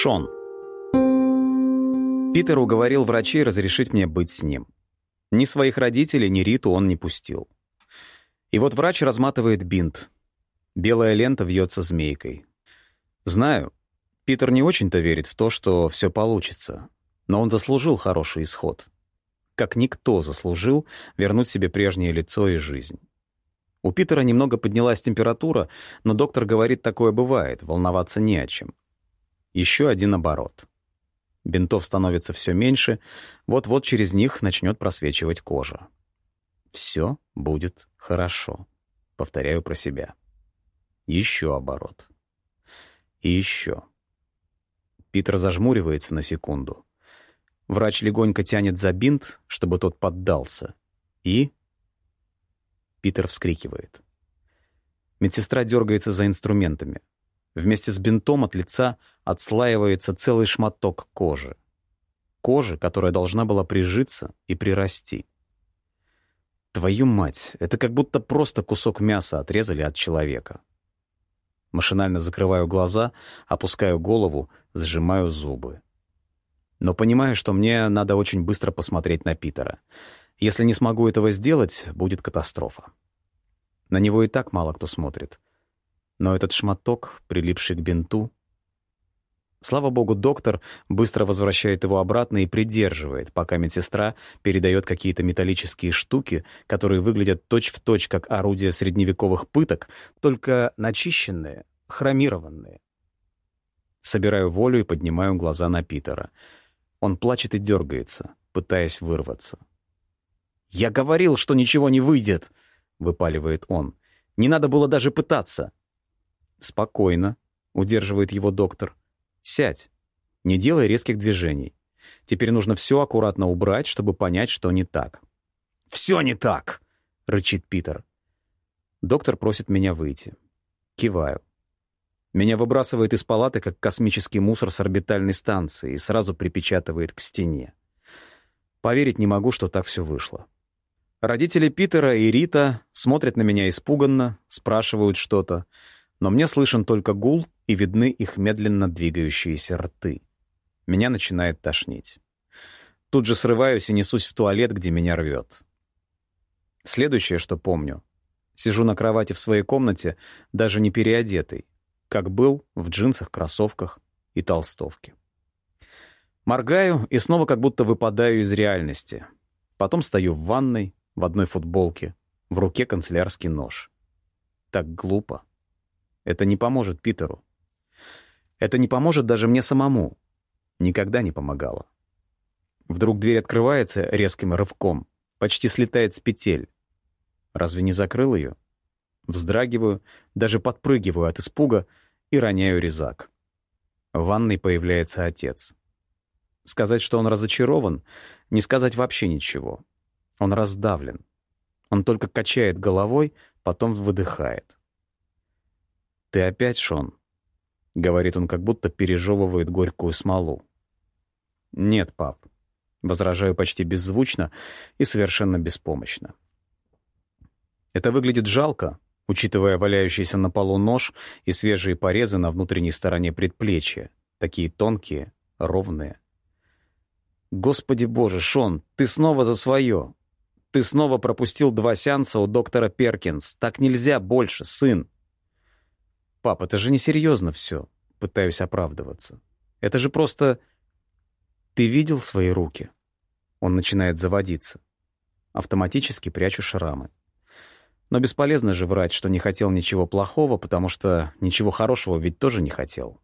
Шон. Питер уговорил врачей разрешить мне быть с ним. Ни своих родителей, ни Риту он не пустил. И вот врач разматывает бинт. Белая лента вьется змейкой. Знаю, Питер не очень-то верит в то, что все получится, но он заслужил хороший исход. Как никто заслужил вернуть себе прежнее лицо и жизнь. У Питера немного поднялась температура, но доктор говорит, такое бывает, волноваться не о чем. Еще один оборот. Бинтов становится все меньше, вот-вот через них начнет просвечивать кожа. Все будет хорошо. Повторяю про себя. Еще оборот. И еще. Питер зажмуривается на секунду. Врач легонько тянет за бинт, чтобы тот поддался. И... Питер вскрикивает. Медсестра дергается за инструментами. Вместе с бинтом от лица отслаивается целый шматок кожи. Кожи, которая должна была прижиться и прирасти. Твою мать, это как будто просто кусок мяса отрезали от человека. Машинально закрываю глаза, опускаю голову, сжимаю зубы. Но понимаю, что мне надо очень быстро посмотреть на Питера. Если не смогу этого сделать, будет катастрофа. На него и так мало кто смотрит. Но этот шматок, прилипший к бинту... Слава богу, доктор быстро возвращает его обратно и придерживает, пока медсестра передает какие-то металлические штуки, которые выглядят точь-в-точь как орудия средневековых пыток, только начищенные, хромированные. Собираю волю и поднимаю глаза на Питера. Он плачет и дергается, пытаясь вырваться. «Я говорил, что ничего не выйдет!» — выпаливает он. «Не надо было даже пытаться!» «Спокойно», — удерживает его доктор. «Сядь. Не делай резких движений. Теперь нужно все аккуратно убрать, чтобы понять, что не так». «Все не так!» — рычит Питер. Доктор просит меня выйти. Киваю. Меня выбрасывает из палаты, как космический мусор с орбитальной станции, и сразу припечатывает к стене. Поверить не могу, что так все вышло. Родители Питера и Рита смотрят на меня испуганно, спрашивают что-то, но мне слышен только гул и видны их медленно двигающиеся рты. Меня начинает тошнить. Тут же срываюсь и несусь в туалет, где меня рвет. Следующее, что помню. Сижу на кровати в своей комнате, даже не переодетый, как был в джинсах, кроссовках и толстовке. Моргаю и снова как будто выпадаю из реальности. Потом стою в ванной, в одной футболке, в руке канцелярский нож. Так глупо. Это не поможет Питеру. Это не поможет даже мне самому. Никогда не помогало. Вдруг дверь открывается резким рывком, почти слетает с петель. Разве не закрыл ее? Вздрагиваю, даже подпрыгиваю от испуга и роняю резак. В ванной появляется отец. Сказать, что он разочарован, не сказать вообще ничего. Он раздавлен. Он только качает головой, потом выдыхает. «Ты опять, Шон?» — говорит он, как будто пережевывает горькую смолу. «Нет, пап», — возражаю почти беззвучно и совершенно беспомощно. Это выглядит жалко, учитывая валяющийся на полу нож и свежие порезы на внутренней стороне предплечья, такие тонкие, ровные. «Господи боже, Шон, ты снова за свое! Ты снова пропустил 2 сеанса у доктора Перкинс. Так нельзя больше, сын!» «Пап, это же несерьезно все», — пытаюсь оправдываться. «Это же просто...» «Ты видел свои руки?» Он начинает заводиться. Автоматически прячу шрамы. Но бесполезно же врать, что не хотел ничего плохого, потому что ничего хорошего ведь тоже не хотел.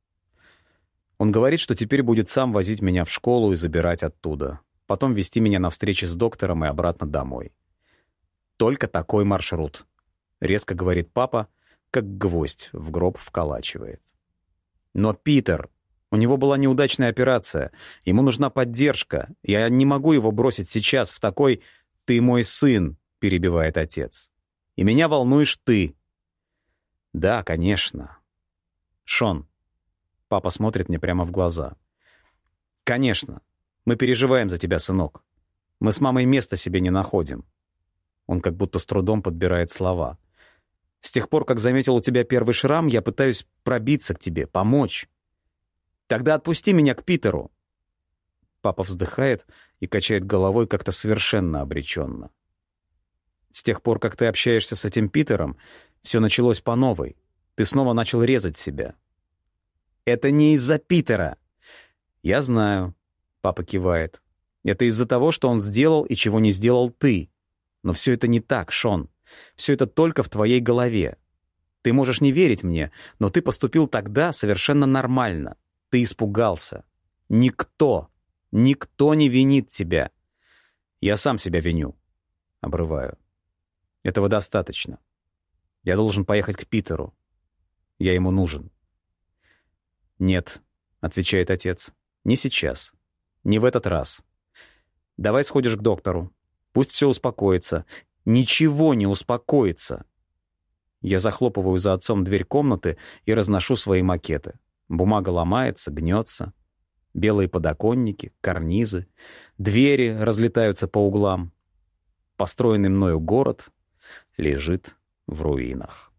Он говорит, что теперь будет сам возить меня в школу и забирать оттуда, потом везти меня на встречи с доктором и обратно домой. «Только такой маршрут», — резко говорит папа, как гвоздь в гроб вколачивает. «Но Питер, у него была неудачная операция, ему нужна поддержка. Я не могу его бросить сейчас в такой «ты мой сын», — перебивает отец. «И меня волнуешь ты». «Да, конечно». «Шон». Папа смотрит мне прямо в глаза. «Конечно. Мы переживаем за тебя, сынок. Мы с мамой места себе не находим». Он как будто с трудом подбирает слова. «С тех пор, как заметил у тебя первый шрам, я пытаюсь пробиться к тебе, помочь. Тогда отпусти меня к Питеру. Папа вздыхает и качает головой как-то совершенно обреченно. С тех пор, как ты общаешься с этим Питером, все началось по новой. Ты снова начал резать себя. Это не из-за Питера. Я знаю, папа кивает. Это из-за того, что он сделал и чего не сделал ты. Но все это не так, Шон. Все это только в твоей голове. Ты можешь не верить мне, но ты поступил тогда совершенно нормально. Ты испугался. Никто не винит тебя. Я сам себя виню. Обрываю. Этого достаточно. Я должен поехать к Питеру. Я ему нужен. «Нет», — отвечает отец, — «не сейчас. Не в этот раз. Давай сходишь к доктору. Пусть все успокоится. Ничего не успокоится». Я захлопываю за отцом дверь комнаты и разношу свои макеты. Бумага ломается, гнется. Белые подоконники, карнизы, двери разлетаются по углам. Построенный мною город лежит в руинах.